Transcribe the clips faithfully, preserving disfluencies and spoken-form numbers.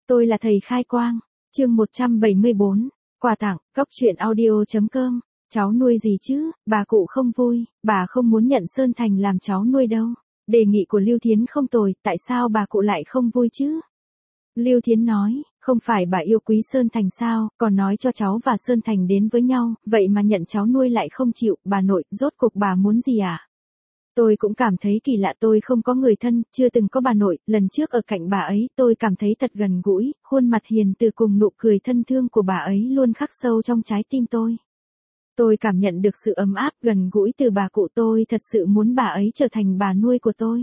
Tôi là thầy khai quang. Chương một trăm bảy mươi bốn. Quà tặng, cóc truyện audio.com. Cháu nuôi gì chứ, bà cụ không vui, bà không muốn nhận Sơn Thành làm cháu nuôi đâu. Đề nghị của Lưu Thiến không tồi, tại sao bà cụ lại không vui chứ? Lưu Thiến nói, không phải bà yêu quý Sơn Thành sao, còn nói cho cháu và Sơn Thành đến với nhau, vậy mà nhận cháu nuôi lại không chịu, bà nội, rốt cuộc bà muốn gì à? Tôi cũng cảm thấy kỳ lạ, tôi không có người thân, chưa từng có bà nội, lần trước ở cạnh bà ấy tôi cảm thấy thật gần gũi, khuôn mặt hiền từ cùng nụ cười thân thương của bà ấy luôn khắc sâu trong trái tim tôi. Tôi cảm nhận được sự ấm áp gần gũi từ bà cụ, tôi thật sự muốn bà ấy trở thành bà nuôi của tôi.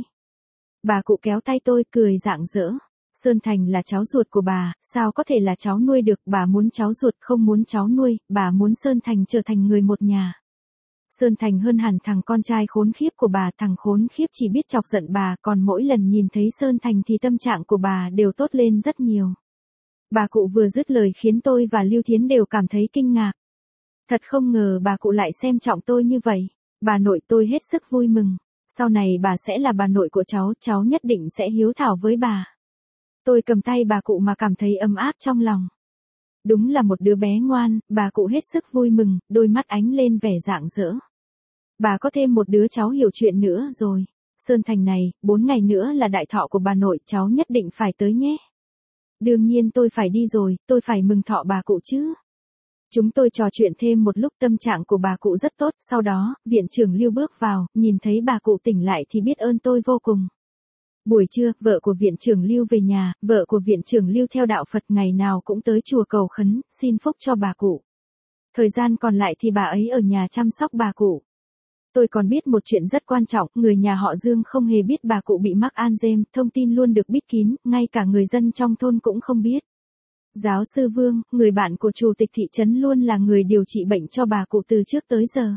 Bà cụ kéo tay tôi cười rạng rỡ. Sơn Thành là cháu ruột của bà, sao có thể là cháu nuôi được, bà muốn cháu ruột không muốn cháu nuôi, bà muốn Sơn Thành trở thành người một nhà. Sơn Thành hơn hẳn thằng con trai khốn khiếp của bà, thằng khốn khiếp chỉ biết chọc giận bà, còn mỗi lần nhìn thấy Sơn Thành thì tâm trạng của bà đều tốt lên rất nhiều. Bà cụ vừa dứt lời khiến tôi và Lưu Thiến đều cảm thấy kinh ngạc. Thật không ngờ bà cụ lại xem trọng tôi như vậy. Bà nội, tôi hết sức vui mừng. Sau này bà sẽ là bà nội của cháu, cháu nhất định sẽ hiếu thảo với bà. Tôi cầm tay bà cụ mà cảm thấy ấm áp trong lòng. Đúng là một đứa bé ngoan, bà cụ hết sức vui mừng, đôi mắt ánh lên vẻ rạng rỡ. Bà có thêm một đứa cháu hiểu chuyện nữa rồi. Sơn Thành này, bốn ngày nữa là đại thọ của bà nội, cháu nhất định phải tới nhé. Đương nhiên tôi phải đi rồi, tôi phải mừng thọ bà cụ chứ. Chúng tôi trò chuyện thêm một lúc, tâm trạng của bà cụ rất tốt, sau đó, viện trưởng Lưu bước vào, nhìn thấy bà cụ tỉnh lại thì biết ơn tôi vô cùng. Buổi trưa, vợ của viện trưởng Lưu về nhà, vợ của viện trưởng Lưu theo đạo Phật ngày nào cũng tới chùa cầu khấn, xin phúc cho bà cụ. Thời gian còn lại thì bà ấy ở nhà chăm sóc bà cụ. Tôi còn biết một chuyện rất quan trọng, người nhà họ Dương không hề biết bà cụ bị mắc Alzheimer, thông tin luôn được bít kín, ngay cả người dân trong thôn cũng không biết. Giáo sư Vương, người bạn của chủ tịch thị trấn luôn là người điều trị bệnh cho bà cụ từ trước tới giờ.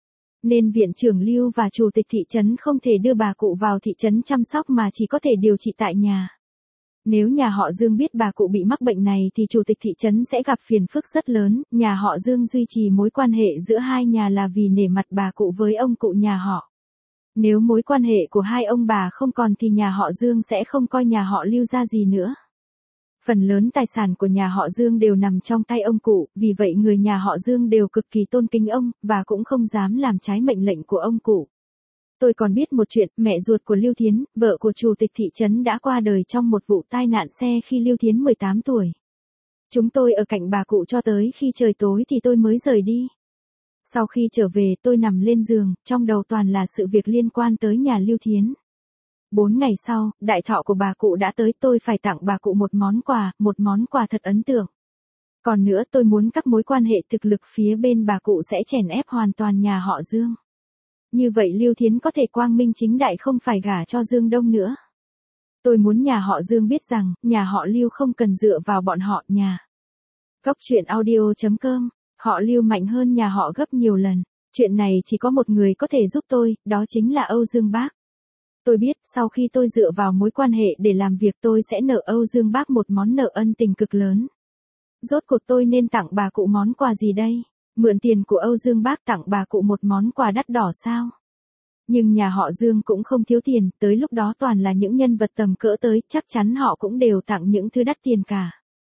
Nên viện trưởng Lưu và chủ tịch thị trấn không thể đưa bà cụ vào thị trấn chăm sóc mà chỉ có thể điều trị tại nhà. Nếu nhà họ Dương biết bà cụ bị mắc bệnh này thì chủ tịch thị trấn sẽ gặp phiền phức rất lớn, nhà họ Dương duy trì mối quan hệ giữa hai nhà là vì nể mặt bà cụ với ông cụ nhà họ. Nếu mối quan hệ của hai ông bà không còn thì nhà họ Dương sẽ không coi nhà họ Lưu ra gì nữa. Phần lớn tài sản của nhà họ Dương đều nằm trong tay ông cụ, vì vậy người nhà họ Dương đều cực kỳ tôn kính ông, và cũng không dám làm trái mệnh lệnh của ông cụ. Tôi còn biết một chuyện, mẹ ruột của Lưu Thiến, vợ của chủ tịch thị trấn đã qua đời trong một vụ tai nạn xe khi Lưu Thiến mười tám tuổi. Chúng tôi ở cạnh bà cụ cho tới khi trời tối thì tôi mới rời đi. Sau khi trở về tôi nằm lên giường, trong đầu toàn là sự việc liên quan tới nhà Lưu Thiến. Bốn ngày sau, đại thọ của bà cụ đã tới, tôi phải tặng bà cụ một món quà, một món quà thật ấn tượng. Còn nữa tôi muốn các mối quan hệ thực lực phía bên bà cụ sẽ chèn ép hoàn toàn nhà họ Dương. Như vậy Lưu Thiến có thể quang minh chính đại không phải gả cho Dương Đông nữa. Tôi muốn nhà họ Dương biết rằng, nhà họ Lưu không cần dựa vào bọn họ nhà. Cóc truyện audio.com, họ Lưu mạnh hơn nhà họ gấp nhiều lần. Chuyện này chỉ có một người có thể giúp tôi, đó chính là Âu Dương Bác. Tôi biết, sau khi tôi dựa vào mối quan hệ để làm việc tôi sẽ nợ Âu Dương Bác một món nợ ân tình cực lớn. Rốt cuộc tôi nên tặng bà cụ món quà gì đây? Mượn tiền của Âu Dương Bác tặng bà cụ một món quà đắt đỏ sao? Nhưng nhà họ Dương cũng không thiếu tiền, tới lúc đó toàn là những nhân vật tầm cỡ tới, chắc chắn họ cũng đều tặng những thứ đắt tiền cả.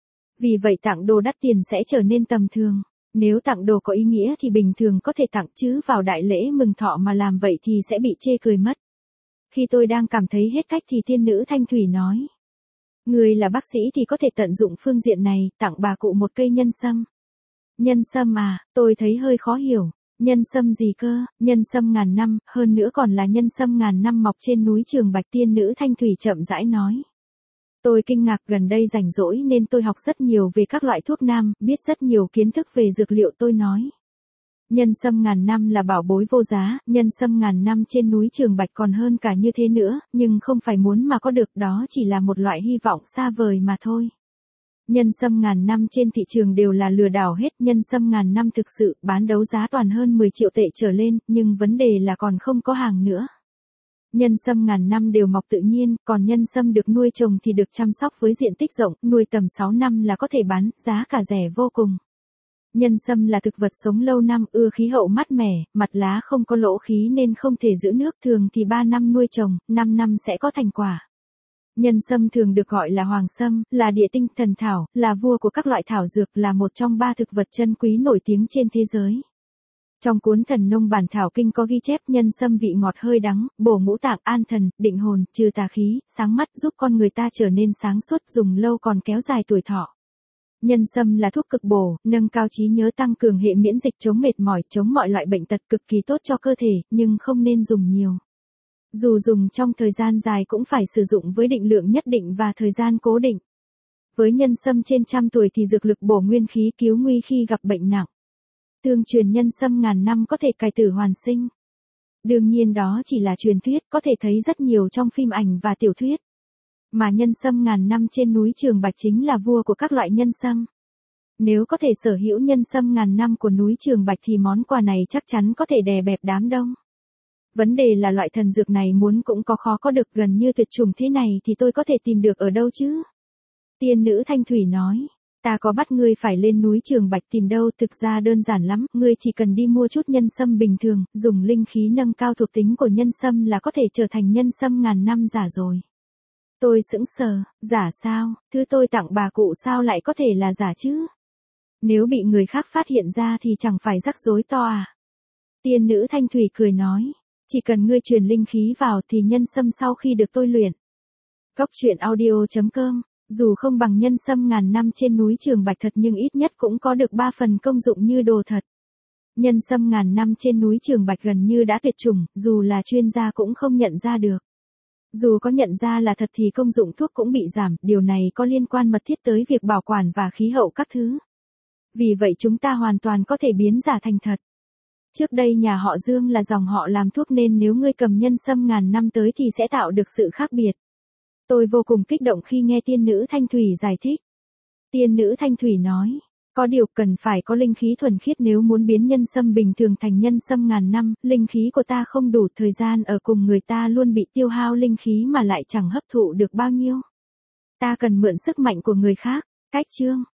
Vì vậy tặng đồ đắt tiền sẽ trở nên tầm thường. Nếu tặng đồ có ý nghĩa thì bình thường có thể tặng, chứ vào đại lễ mừng thọ mà làm vậy thì sẽ bị chê cười mất. Khi tôi đang cảm thấy hết cách thì tiên nữ Thanh Thủy nói. Người là bác sĩ thì có thể tận dụng phương diện này, tặng bà cụ một cây nhân sâm. Nhân sâm à, tôi thấy hơi khó hiểu. Nhân sâm gì cơ, nhân sâm ngàn năm, hơn nữa còn là nhân sâm ngàn năm mọc trên núi Trường Bạch, tiên nữ Thanh Thủy chậm rãi nói. Tôi kinh ngạc, gần đây rảnh rỗi nên tôi học rất nhiều về các loại thuốc nam, biết rất nhiều kiến thức về dược liệu. Tôi nói. Nhân sâm ngàn năm là bảo bối vô giá, nhân sâm ngàn năm trên núi Trường Bạch còn hơn cả như thế nữa, nhưng không phải muốn mà có được, đó chỉ là một loại hy vọng xa vời mà thôi. Nhân sâm ngàn năm trên thị trường đều là lừa đảo hết, nhân sâm ngàn năm thực sự bán đấu giá toàn hơn mười triệu tệ trở lên, nhưng vấn đề là còn không có hàng nữa. Nhân sâm ngàn năm đều mọc tự nhiên, còn nhân sâm được nuôi trồng thì được chăm sóc với diện tích rộng, nuôi tầm sáu năm là có thể bán, giá cả rẻ vô cùng. Nhân sâm là thực vật sống lâu năm, ưa khí hậu mát mẻ, mặt lá không có lỗ khí nên không thể giữ nước, thường thì ba năm nuôi trồng, năm năm sẽ có thành quả. Nhân sâm thường được gọi là hoàng sâm, là địa tinh thần thảo, là vua của các loại thảo dược, là một trong ba thực vật chân quý nổi tiếng trên thế giới. Trong cuốn Thần Nông Bản Thảo Kinh có ghi chép nhân sâm vị ngọt hơi đắng, bổ ngũ tạng, an thần, định hồn, trừ tà khí, sáng mắt, giúp con người ta trở nên sáng suốt, dùng lâu còn kéo dài tuổi thọ. Nhân sâm là thuốc cực bổ, nâng cao trí nhớ, tăng cường hệ miễn dịch, chống mệt mỏi, chống mọi loại bệnh tật, cực kỳ tốt cho cơ thể, nhưng không nên dùng nhiều. Dù dùng trong thời gian dài cũng phải sử dụng với định lượng nhất định và thời gian cố định. Với nhân sâm trên trăm tuổi thì dược lực bổ nguyên khí, cứu nguy khi gặp bệnh nặng. Tương truyền nhân sâm ngàn năm có thể cải tử hoàn sinh. Đương nhiên đó chỉ là truyền thuyết, có thể thấy rất nhiều trong phim ảnh và tiểu thuyết. Mà nhân sâm ngàn năm trên núi Trường Bạch chính là vua của các loại nhân sâm. Nếu có thể sở hữu nhân sâm ngàn năm của núi Trường Bạch thì món quà này chắc chắn có thể đè bẹp đám đông. Vấn đề là loại thần dược này muốn cũng có khó có được, gần như tuyệt chủng thế này thì tôi có thể tìm được ở đâu chứ? Tiên nữ Thanh Thủy nói, ta có bắt ngươi phải lên núi Trường Bạch tìm đâu, thực ra đơn giản lắm, ngươi chỉ cần đi mua chút nhân sâm bình thường, dùng linh khí nâng cao thuộc tính của nhân sâm là có thể trở thành nhân sâm ngàn năm giả rồi. Tôi sững sờ, giả sao, thứ tôi tặng bà cụ sao lại có thể là giả chứ? Nếu bị người khác phát hiện ra thì chẳng phải rắc rối to à? Tiên nữ Thanh Thủy cười nói, chỉ cần ngươi truyền linh khí vào thì nhân sâm sau khi được tôi luyện. Cốc truyện audio chấm com, dù không bằng nhân sâm ngàn năm trên núi Trường Bạch thật nhưng ít nhất cũng có được ba phần công dụng như đồ thật. Nhân sâm ngàn năm trên núi Trường Bạch gần như đã tuyệt chủng, dù là chuyên gia cũng không nhận ra được. Dù có nhận ra là thật thì công dụng thuốc cũng bị giảm, điều này có liên quan mật thiết tới việc bảo quản và khí hậu các thứ. Vì vậy chúng ta hoàn toàn có thể biến giả thành thật. Trước đây nhà họ Dương là dòng họ làm thuốc nên nếu ngươi cầm nhân sâm ngàn năm tới thì sẽ tạo được sự khác biệt. Tôi vô cùng kích động khi nghe tiên nữ Thanh Thủy giải thích. Tiên nữ Thanh Thủy nói, có điều cần phải có linh khí thuần khiết nếu muốn biến nhân sâm bình thường thành nhân sâm ngàn năm, linh khí của ta không đủ, thời gian ở cùng người ta luôn bị tiêu hao linh khí mà lại chẳng hấp thụ được bao nhiêu. Ta cần mượn sức mạnh của người khác. Cách chương